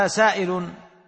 سائل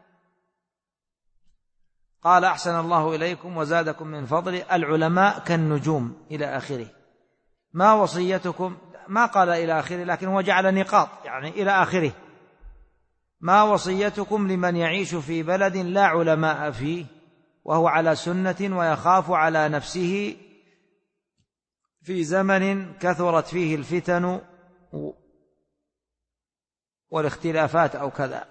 قال: أحسن الله إليكم وزادكم من فضله، العلماء كالنجوم إلى آخره، ما وصيتكم؟ ما قال إلى آخره، لكن هو جعل نقاط يعني إلى آخره. ما وصيتكم لمن يعيش في بلد لا علماء فيه وهو على سنة ويخاف على نفسه في زمن كثرت فيه الفتن والاختلافات أو كذا؟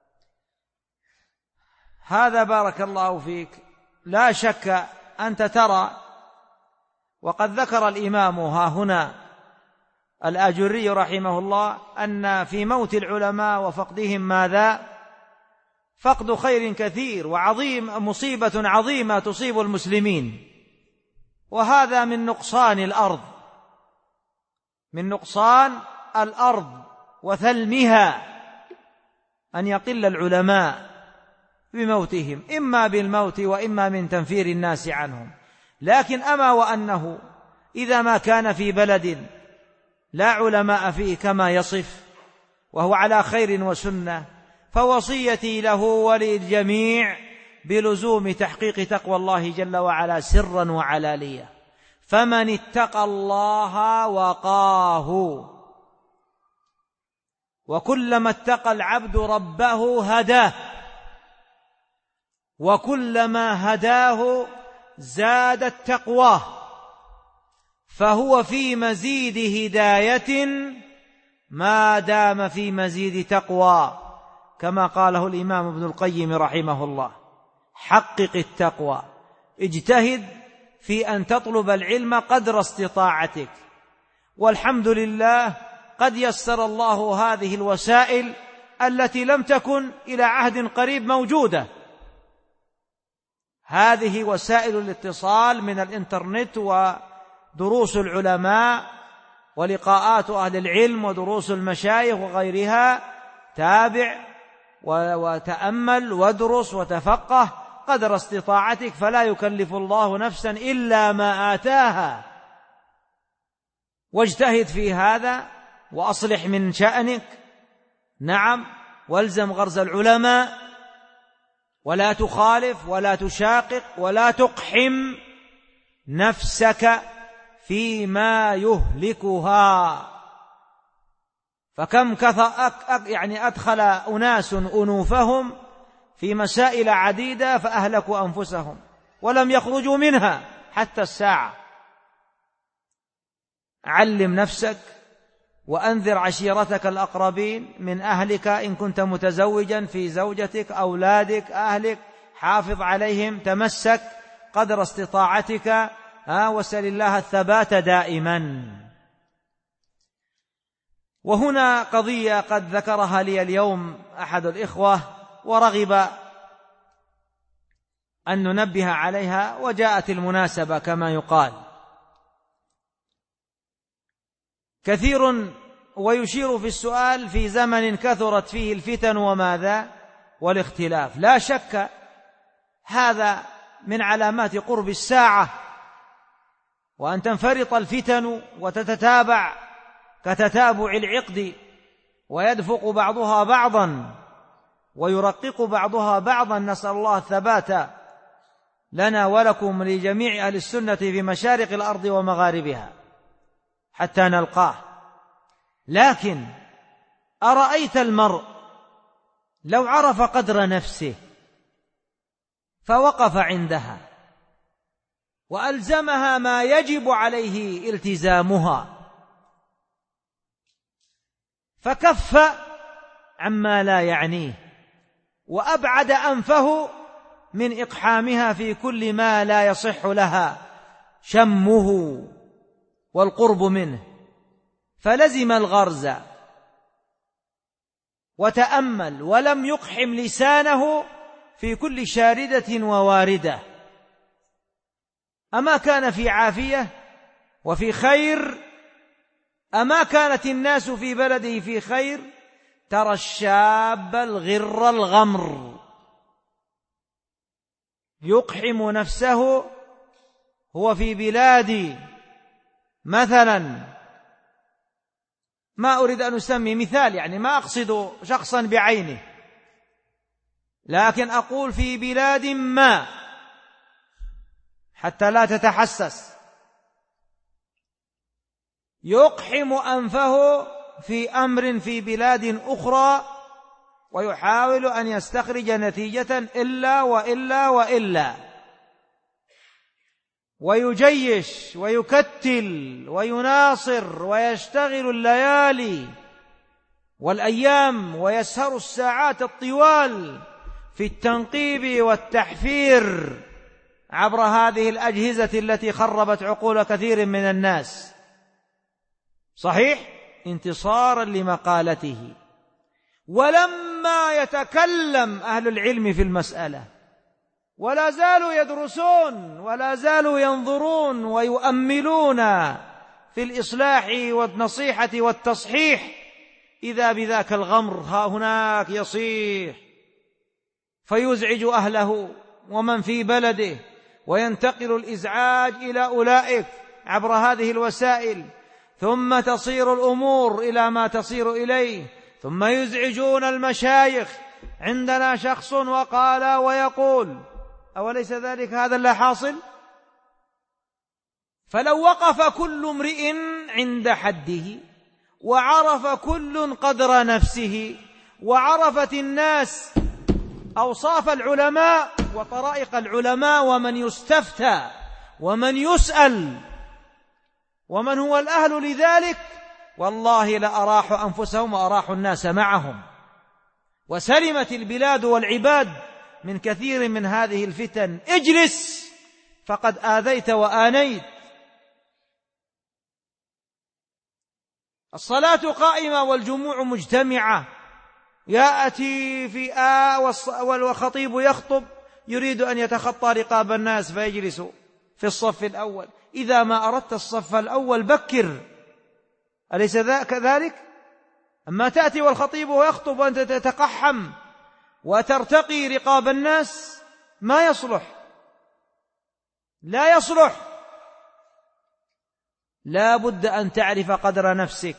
هذا بارك الله فيك لا شك أنت ترى، وقد ذكر الإمام ها هنا الآجري رحمه الله أن في موت العلماء وفقدهم ماذا؟ فقد خير كثير وعظيم، مصيبة عظيمة تصيب المسلمين، وهذا من نقصان الأرض، من نقصان الأرض وثلمها، أن يقل العلماء بموتهم، إما بالموت وإما من تنفير الناس عنهم. لكن أما وأنه إذا ما كان في بلد لا علماء فيه كما يصف وهو على خير وسنة، فوصيتي له وللجميع بلزوم تحقيق تقوى الله جل وعلا سرا وعلانية. فمن اتقى الله وقاه، وكلما اتقى العبد ربه هداه، وكلما هداه زادت تقواه، فهو في مزيد هداية ما دام في مزيد تقوى، كما قاله الإمام ابن القيم رحمه الله: حقق التقوى، اجتهد في أن تطلب العلم قدر استطاعتك. والحمد لله قد يسر الله هذه الوسائل التي لم تكن إلى عهد قريب موجودة، هذه وسائل الاتصال من الإنترنت ودروس العلماء ولقاءات أهل العلم ودروس المشايخ وغيرها. تابع وتأمل وادرس وتفقه قدر استطاعتك، فلا يكلف الله نفسا إلا ما آتاها، واجتهد في هذا وأصلح من شأنك. نعم، والزم غرز العلماء، ولا تخالف ولا تشاقق ولا تقحم نفسك فيما يهلكها. فكم يعني أدخل أناس أنوفهم في مسائل عديدة فأهلكوا أنفسهم ولم يخرجوا منها حتى الساعة. علم نفسك وأنذر عشيرتك الأقربين من أهلك، إن كنت متزوجا في زوجتك، أولادك، أهلك، حافظ عليهم، تمسك قدر استطاعتك، وسل الله الثبات دائما. وهنا قضية قد ذكرها لي اليوم أحد الإخوة ورغب أن ننبه عليها، وجاءت المناسبة كما يقال. كثير ويشير في السؤال في زمن كثرت فيه الفتن وماذا؟ والاختلاف. لا شك هذا من علامات قرب الساعة، وأن تنفرط الفتن وتتتابع كتتابع العقد، ويدفق بعضها بعضا ويرقق بعضها بعضا. نسأل الله الثبات لنا ولكم لجميع أهل السنة في مشارق الأرض ومغاربها حتى نلقاه. لكن أرأيت المرء لو عرف قدر نفسه فوقف عندها وألزمها ما يجب عليه التزامها، فكف عما لا يعنيه، وأبعد أنفه من إقحامها في كل ما لا يصح لها شمه والقرب منه، فلزم الغرز وتأمل ولم يقحم لسانه في كل شاردة وواردة. أما كان في عافية وفي خير؟ أما كانت الناس في بلده في خير؟ ترى الشاب الغر الغمر يقحم نفسه، هو في بلاد مثلا، ما أريد أن أسمي مثال، يعني ما أقصد شخصا بعينه، لكن أقول في بلاد ما حتى لا تتحسس، يقحم أنفه في أمر في بلاد أخرى ويحاول أن يستخرج نتيجة إلا وإلا وإلا، ويجيش ويكتل ويناصر ويشتغل الليالي والأيام ويسهر الساعات الطوال في التنقيب والتحفير عبر هذه الأجهزة التي خربت عقول كثير من الناس. صحيح، انتصارا لمقالته. ولما يتكلم أهل العلم في المسألة ولا زالوا يدرسون ولا زالوا ينظرون ويؤملون في الإصلاح والنصيحة والتصحيح، إذا بذاك الغمر ها هناك يصيح فيزعج أهله ومن في بلده، وينتقل الإزعاج إلى أولئك عبر هذه الوسائل، ثم تصير الأمور إلى ما تصير إليه، ثم يزعجون المشايخ. عندنا شخص وقال ويقول، أوليس ذلك هذا اللي حاصل؟ فلو وقف كل امرئ عند حده وعرف كل قدر نفسه، وعرفت الناس أوصاف العلماء وطرائق العلماء ومن يستفتى ومن يسأل ومن هو الأهل لذلك، والله لأراحوا أنفسهم وأراحوا الناس معهم، وسلمت البلاد والعباد من كثير من هذه الفتن. اجلس فقد آذيت وآنيت. الصلاة قائمة والجموع مجتمعة، يأتي في والخطيب يخطب يريد أن يتخطى رقاب الناس فيجلس في الصف الأول. إذا ما أردت الصف الأول بكر، أليس كذلك؟ أما تأتي والخطيب ويخطب وأنت تتقحم وترتقي رقاب الناس، ما يصلح، لا يصلح. لا بد أن تعرف قدر نفسك.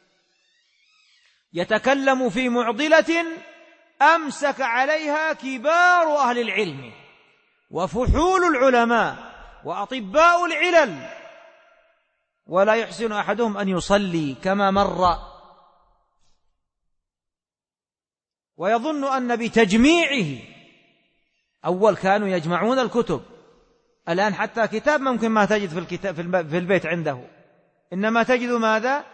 يتكلم في معضلة أمسك عليها كبار أهل العلم وفحول العلماء وأطباء العلل، ولا يحسن أحدهم أن يصلي كما مر، ويظن أن بتجميعه، أول كانوا يجمعون الكتب، الآن حتى كتاب ممكن ما تجد في الكتاب في البيت عنده، إنما تجد ماذا؟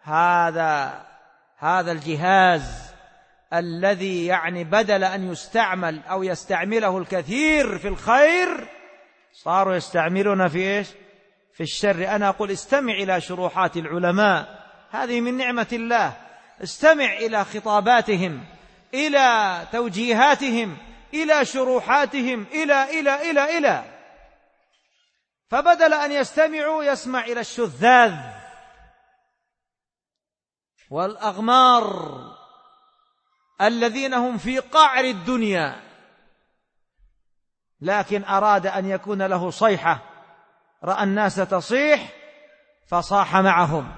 هذا الجهاز الذي يعني بدل أن يستعمل أو يستعمله الكثير في الخير، صاروا يستعملون في إيش؟ في الشر. أنا أقول استمع إلى شروحات العلماء، هذه من نعمة الله. استمع إلى خطاباتهم، إلى توجيهاتهم، إلى شروحاتهم، إلى فبدل أن يستمعوا يسمع إلى الشذاذ والأغمار الذين هم في قعر الدنيا، لكن أراد أن يكون له صيحة، رأى الناس تصيح فصاح معهم،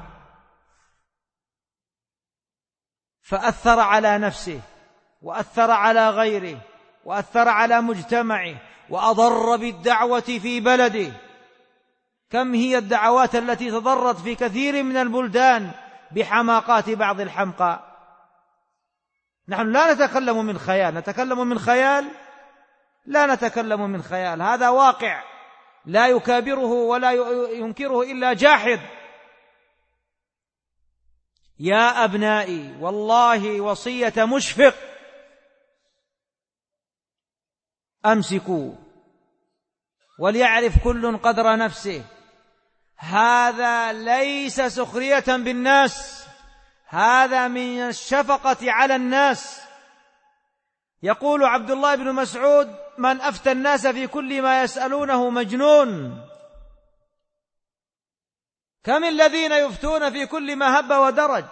فأثر على نفسه وأثر على غيره وأثر على مجتمعه وأضر بالدعوة في بلده. كم هي الدعوات التي تضرت في كثير من البلدان بحماقات بعض الحمقى. نحن لا نتكلم من خيال، نتكلم من خيال؟ لا نتكلم من خيال، هذا واقع لا يكابره ولا ينكره إلا جاحد. يا أبنائي، والله وصية مشفق، أمسكوا وليعرف كل قدر نفسه. هذا ليس سخرية بالناس، هذا من الشفقة على الناس. يقول عبد الله بن مسعود: من أفتى الناس في كل ما يسألونه مجنون. كم الذين يفتون في كل ما هب ودرج.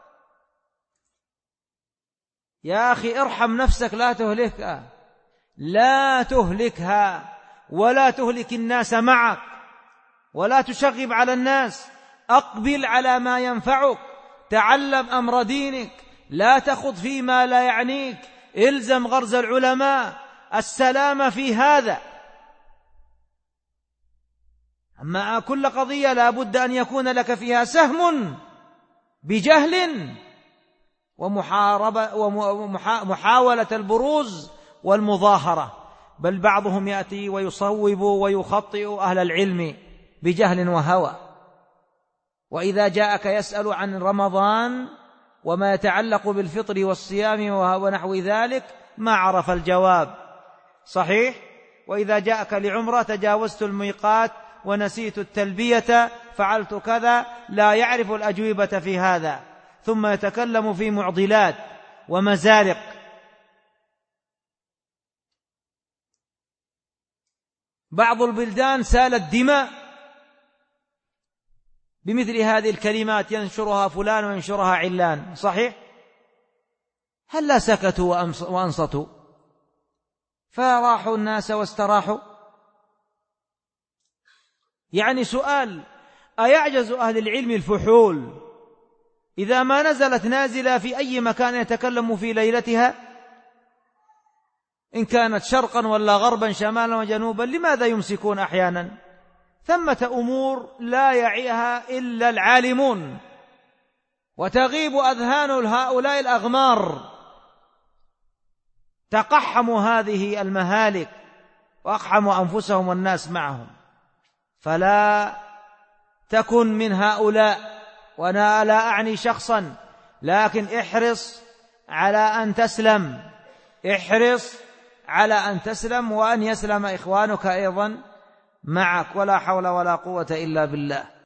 يا أخي ارحم نفسك، لا تهلكها ولا تهلك الناس معك، ولا تشغب على الناس. أقبل على ما ينفعك، تعلم أمر دينك، لا تخض فيما لا يعنيك. الزم غرز العلماء السلام في هذا. أما كل قضية لا بد أن يكون لك فيها سهم بجهل ومحاولة البروز والمظاهرة، بل بعضهم يأتي ويصوب ويخطئ أهل العلم بجهل وهوى. وإذا جاءك يسأل عن رمضان وما يتعلق بالفطر والصيام ونحو ذلك ما عرف الجواب، صحيح؟ وإذا جاءك لعمرة تجاوزت الميقات ونسيت التلبية فعلت كذا، لا يعرف الأجوبة في هذا، ثم يتكلم في معضلات ومزارق. بعض البلدان سالت دماء بمثل هذه الكلمات ينشرها فلان وينشرها علان، صحيح؟ هل لا سكتوا وأنصتوا فراحوا الناس واستراحوا؟ يعني سؤال: أيعجز أهل العلم الفحول إذا ما نزلت نازلة في أي مكان يتكلم في ليلتها، إن كانت شرقا ولا غربا شمالا وجنوبا، لماذا يمسكون أحيانا؟ ثمة أمور لا يعيها إلا العالمون، وتغيب أذهان هؤلاء الأغمار، تقحموا هذه المهالك وأقحموا أنفسهم والناس معهم. فلا تكن من هؤلاء، وأنا لا أعني شخصا، لكن احرص على أن تسلم، احرص على أن تسلم وأن يسلم إخوانك أيضا معك، ولا حول ولا قوة إلا بالله.